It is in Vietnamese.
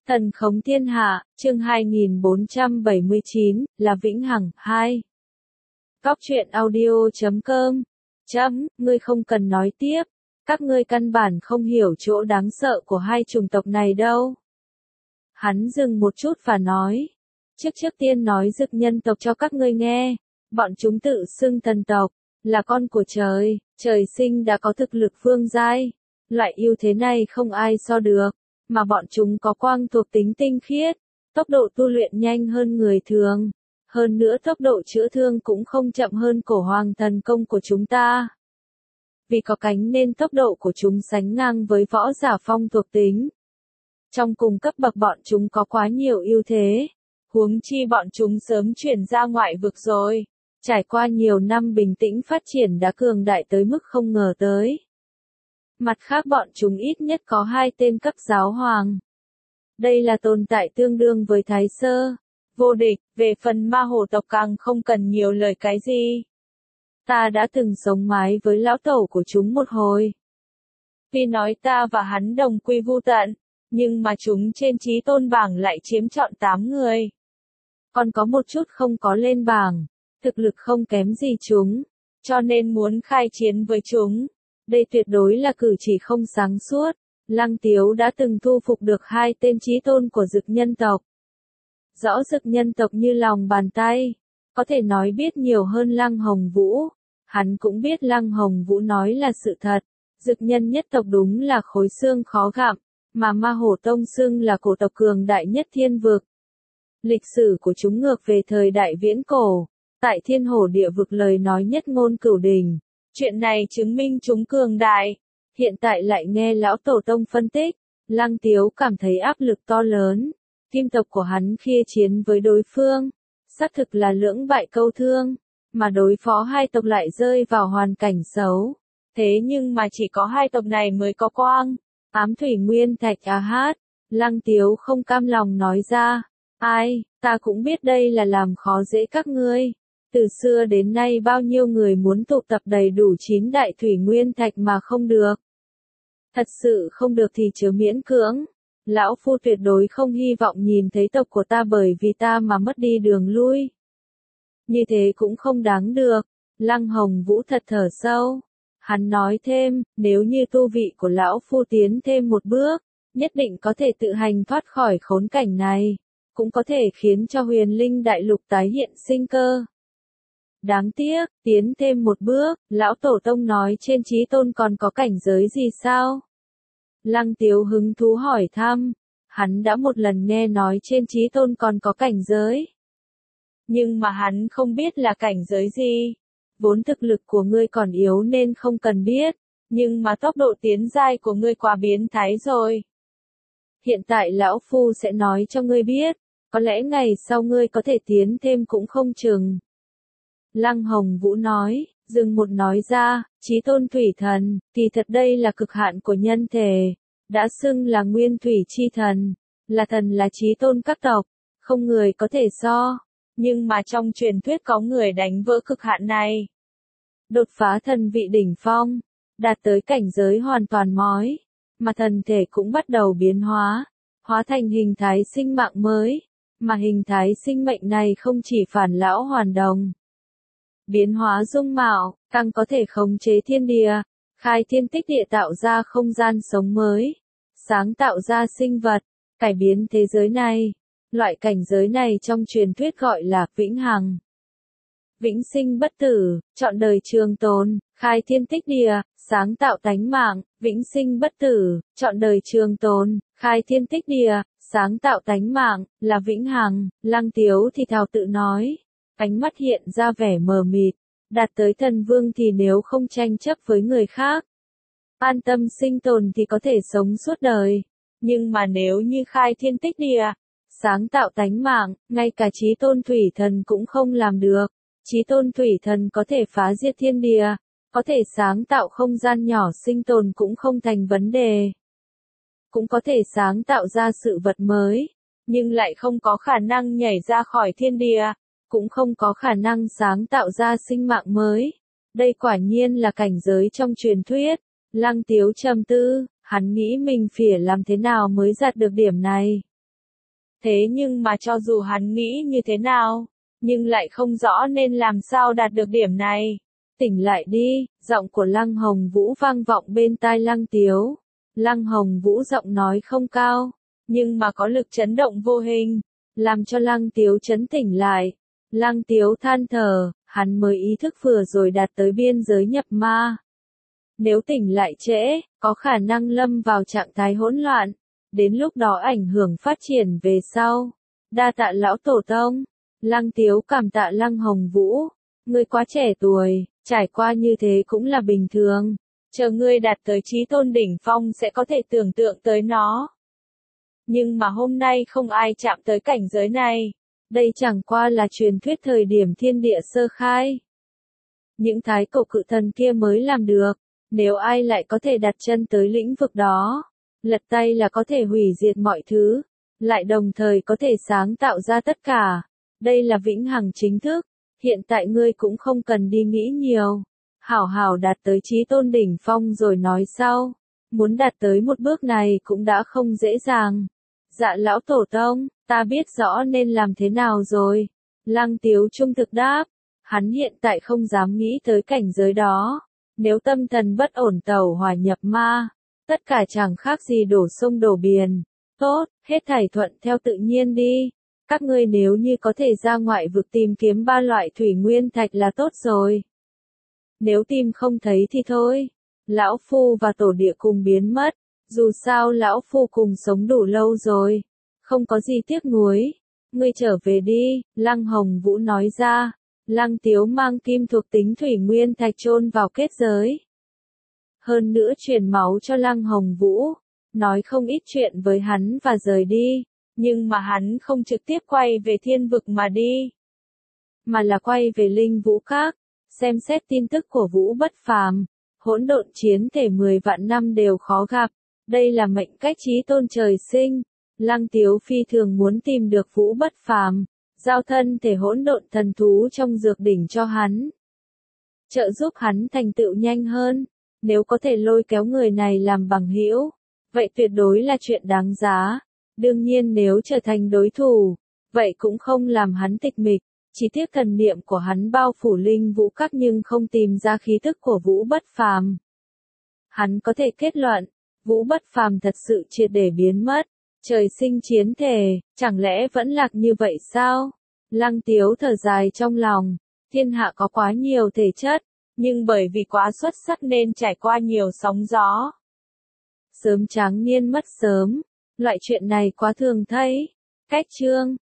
Thần khống thiên hạ, chương 2479, là vĩnh hằng, 2. Góc truyện audio.com. Ngươi không cần nói tiếp, các ngươi căn bản không hiểu chỗ đáng sợ của hai chủng tộc này đâu. Hắn dừng một chút và nói, trước tiên nói dực nhân tộc cho các ngươi nghe, bọn chúng tự xưng thần tộc, là con của trời, trời sinh đã có thực lực vương giai, loại ưu thế này không ai so được. Mà bọn chúng có quang thuộc tính tinh khiết, tốc độ tu luyện nhanh hơn người thường, hơn nữa tốc độ chữa thương cũng không chậm hơn cổ hoàng thần công của chúng ta. Vì có cánh nên tốc độ của chúng sánh ngang với võ giả phong thuộc tính. Trong cùng cấp bậc bọn chúng có quá nhiều ưu thế, huống chi bọn chúng sớm chuyển ra ngoại vực rồi, trải qua nhiều năm bình tĩnh phát triển đã cường đại tới mức không ngờ tới. Mặt khác bọn chúng ít nhất có 2 tên cấp giáo hoàng. Đây là tồn tại tương đương với Thái Sơ, vô địch, về phần ma hổ tộc càng không cần nhiều lời cái gì. Ta đã từng sống mái với lão tẩu của chúng một hồi. Tuy nói ta và hắn đồng quy vu tận, nhưng mà chúng trên chí tôn bảng lại chiếm trọn 8 người. Còn có một chút không có lên bảng, thực lực không kém gì chúng, cho nên muốn khai chiến với chúng. Đây tuyệt đối là cử chỉ không sáng suốt. Lăng Tiếu đã từng thu phục được 2 tên chí tôn của dực nhân tộc. Rõ dực nhân tộc như lòng bàn tay, có thể nói biết nhiều hơn Lăng Hồng Vũ. Hắn cũng biết Lăng Hồng Vũ nói là sự thật. Dực nhân nhất tộc đúng là khối xương khó gặm, mà Ma Hổ Tông xưng là cổ tộc cường đại nhất thiên vực. Lịch sử của chúng ngược về thời đại viễn cổ, tại Thiên Hổ địa vực lời nói nhất ngôn cửu đình. Chuyện này chứng minh chúng cường đại. Hiện tại lại nghe lão tổ tông phân tích, Lăng Tiếu cảm thấy áp lực to lớn. Kim tộc của hắn khi chiến với đối phương, xác thực là lưỡng bại câu thương, mà đối phó 2 tộc lại rơi vào hoàn cảnh xấu. Thế nhưng mà chỉ có 2 tộc này mới có quang. Ám thủy nguyên thạch hát. Lăng Tiếu không cam lòng nói ra, ai, ta cũng biết đây là làm khó dễ các ngươi. Từ xưa đến nay bao nhiêu người muốn tụ tập đầy đủ 9 đại thủy nguyên thạch mà không được. Thật sự không được thì chớ miễn cưỡng. Lão Phu tuyệt đối không hy vọng nhìn thấy tộc của ta bởi vì ta mà mất đi đường lui. Như thế cũng không đáng được. Lăng Hồng Vũ thật thở sâu. Hắn nói thêm, nếu như tu vị của Lão Phu tiến thêm một bước, nhất định có thể tự hành thoát khỏi khốn cảnh này. Cũng có thể khiến cho huyền linh đại lục tái hiện sinh cơ. Đáng tiếc, tiến thêm một bước, lão tổ tông nói trên chí tôn còn có cảnh giới gì sao? Lăng Tiếu hứng thú hỏi thăm, hắn đã một lần nghe nói trên chí tôn còn có cảnh giới. Nhưng mà hắn không biết là cảnh giới gì. Vốn thực lực của ngươi còn yếu nên không cần biết, nhưng mà tốc độ tiến giai của ngươi quá biến thái rồi. Hiện tại lão Phu sẽ nói cho ngươi biết, có lẽ ngày sau ngươi có thể tiến thêm cũng không chừng. Lăng Hồng Vũ nói, dừng một nói ra, chí tôn thủy thần, kỳ thật đây là cực hạn của nhân thể, đã xưng là nguyên thủy chi thần, là thần là chí tôn các tộc, không người có thể so, nhưng mà trong truyền thuyết có người đánh vỡ cực hạn này. Đột phá thần vị đỉnh phong, đạt tới cảnh giới hoàn toàn mói, mà thần thể cũng bắt đầu biến hóa, hóa thành hình thái sinh mạng mới, mà hình thái sinh mệnh này không chỉ phản lão hoàn đồng. Biến hóa dung mạo, càng có thể khống chế thiên địa, khai thiên tích địa tạo ra không gian sống mới, sáng tạo ra sinh vật, cải biến thế giới này. Loại cảnh giới này trong truyền thuyết gọi là vĩnh hằng. Vĩnh sinh bất tử, trọn đời trường tồn, khai thiên tích địa, sáng tạo tánh mạng, vĩnh sinh bất tử, trọn đời trường tồn, khai thiên tích địa, sáng tạo tánh mạng, là vĩnh hằng. Lăng Tiếu thì thào tự nói. Ánh mắt hiện ra vẻ mờ mịt, đạt tới thần vương thì nếu không tranh chấp với người khác, an tâm sinh tồn thì có thể sống suốt đời, nhưng mà nếu như khai thiên tích địa, sáng tạo tánh mạng, ngay cả chí tôn thủy thần cũng không làm được. Chí tôn thủy thần có thể phá diệt thiên địa, có thể sáng tạo không gian nhỏ sinh tồn cũng không thành vấn đề. Cũng có thể sáng tạo ra sự vật mới, nhưng lại không có khả năng nhảy ra khỏi thiên địa. Cũng không có khả năng sáng tạo ra sinh mạng mới. Đây quả nhiên là cảnh giới trong truyền thuyết. Lăng Tiếu trầm tư, hắn nghĩ mình phải làm thế nào mới đạt được điểm này. Thế nhưng mà cho dù hắn nghĩ như thế nào, nhưng lại không rõ nên làm sao đạt được điểm này. Tỉnh lại đi, giọng của Lăng Hồng Vũ vang vọng bên tai Lăng Tiếu. Lăng Hồng Vũ giọng nói không cao, nhưng mà có lực chấn động vô hình, làm cho Lăng Tiếu chấn tỉnh lại. Lăng Tiếu than thở, hắn mới ý thức vừa rồi đạt tới biên giới nhập ma. Nếu tỉnh lại trễ, có khả năng lâm vào trạng thái hỗn loạn, đến lúc đó ảnh hưởng phát triển về sau. Đa tạ lão tổ tông, Lăng Tiếu cảm tạ Lăng Hồng Vũ, ngươi quá trẻ tuổi, trải qua như thế cũng là bình thường, chờ ngươi đạt tới chí tôn đỉnh phong sẽ có thể tưởng tượng tới nó. Nhưng mà hôm nay không ai chạm tới cảnh giới này, đây chẳng qua là truyền thuyết thời điểm thiên địa sơ khai. Những thái cổ cự thần kia mới làm được, nếu ai lại có thể đặt chân tới lĩnh vực đó, lật tay là có thể hủy diệt mọi thứ, lại đồng thời có thể sáng tạo ra tất cả. Đây là vĩnh hằng chính thức, hiện tại ngươi cũng không cần đi nghĩ nhiều. Hảo hảo đạt tới chí tôn đỉnh phong rồi nói sau. Muốn đạt tới một bước này cũng đã không dễ dàng. Dạ lão tổ tông, ta biết rõ nên làm thế nào rồi. Lăng Tiếu trung thực đáp, hắn hiện tại không dám nghĩ tới cảnh giới đó. Nếu tâm thần bất ổn tẩu hỏa nhập ma, tất cả chẳng khác gì đổ sông đổ biển. Tốt, hết thảy thuận theo tự nhiên đi. Các ngươi nếu như có thể ra ngoại vực tìm kiếm 3 loại thủy nguyên thạch là tốt rồi. Nếu tìm không thấy thì thôi. Lão Phu và tổ địa cùng biến mất. Dù sao Lão Phu cùng sống đủ lâu rồi. Không có gì tiếc nuối. Ngươi trở về đi, Lăng Hồng Vũ nói ra. Lăng Tiếu mang kim thuộc tính thủy nguyên thạch chôn vào kết giới. Hơn nữa truyền máu cho Lăng Hồng Vũ. Nói không ít chuyện với hắn và rời đi. Nhưng mà hắn không trực tiếp quay về thiên vực mà đi. Mà là quay về linh vũ các. Xem xét tin tức của Vũ Bất Phàm. Hỗn độn chiến thể 10 vạn năm đều khó gặp. Đây là mệnh cách chí tôn trời sinh. Lăng Tiếu phi thường muốn tìm được Vũ Bất Phàm, giao thân thể hỗn độn thần thú trong dược đỉnh cho hắn. Trợ giúp hắn thành tựu nhanh hơn. Nếu có thể lôi kéo người này làm bằng hữu, vậy tuyệt đối là chuyện đáng giá. Đương nhiên nếu trở thành đối thủ, vậy cũng không làm hắn tịch mịch. Chỉ tiếc thần niệm của hắn bao phủ linh vũ các nhưng không tìm ra khí tức của Vũ Bất Phàm. Hắn có thể kết luận, Vũ Bất Phàm thật sự triệt để biến mất. Trời sinh chiến thể, chẳng lẽ vẫn lạc như vậy sao? Lăng Tiếu thở dài trong lòng, thiên hạ có quá nhiều thể chất, nhưng bởi vì quá xuất sắc nên trải qua nhiều sóng gió. Sớm tráng niên mất sớm, loại chuyện này quá thường thấy. Cách chương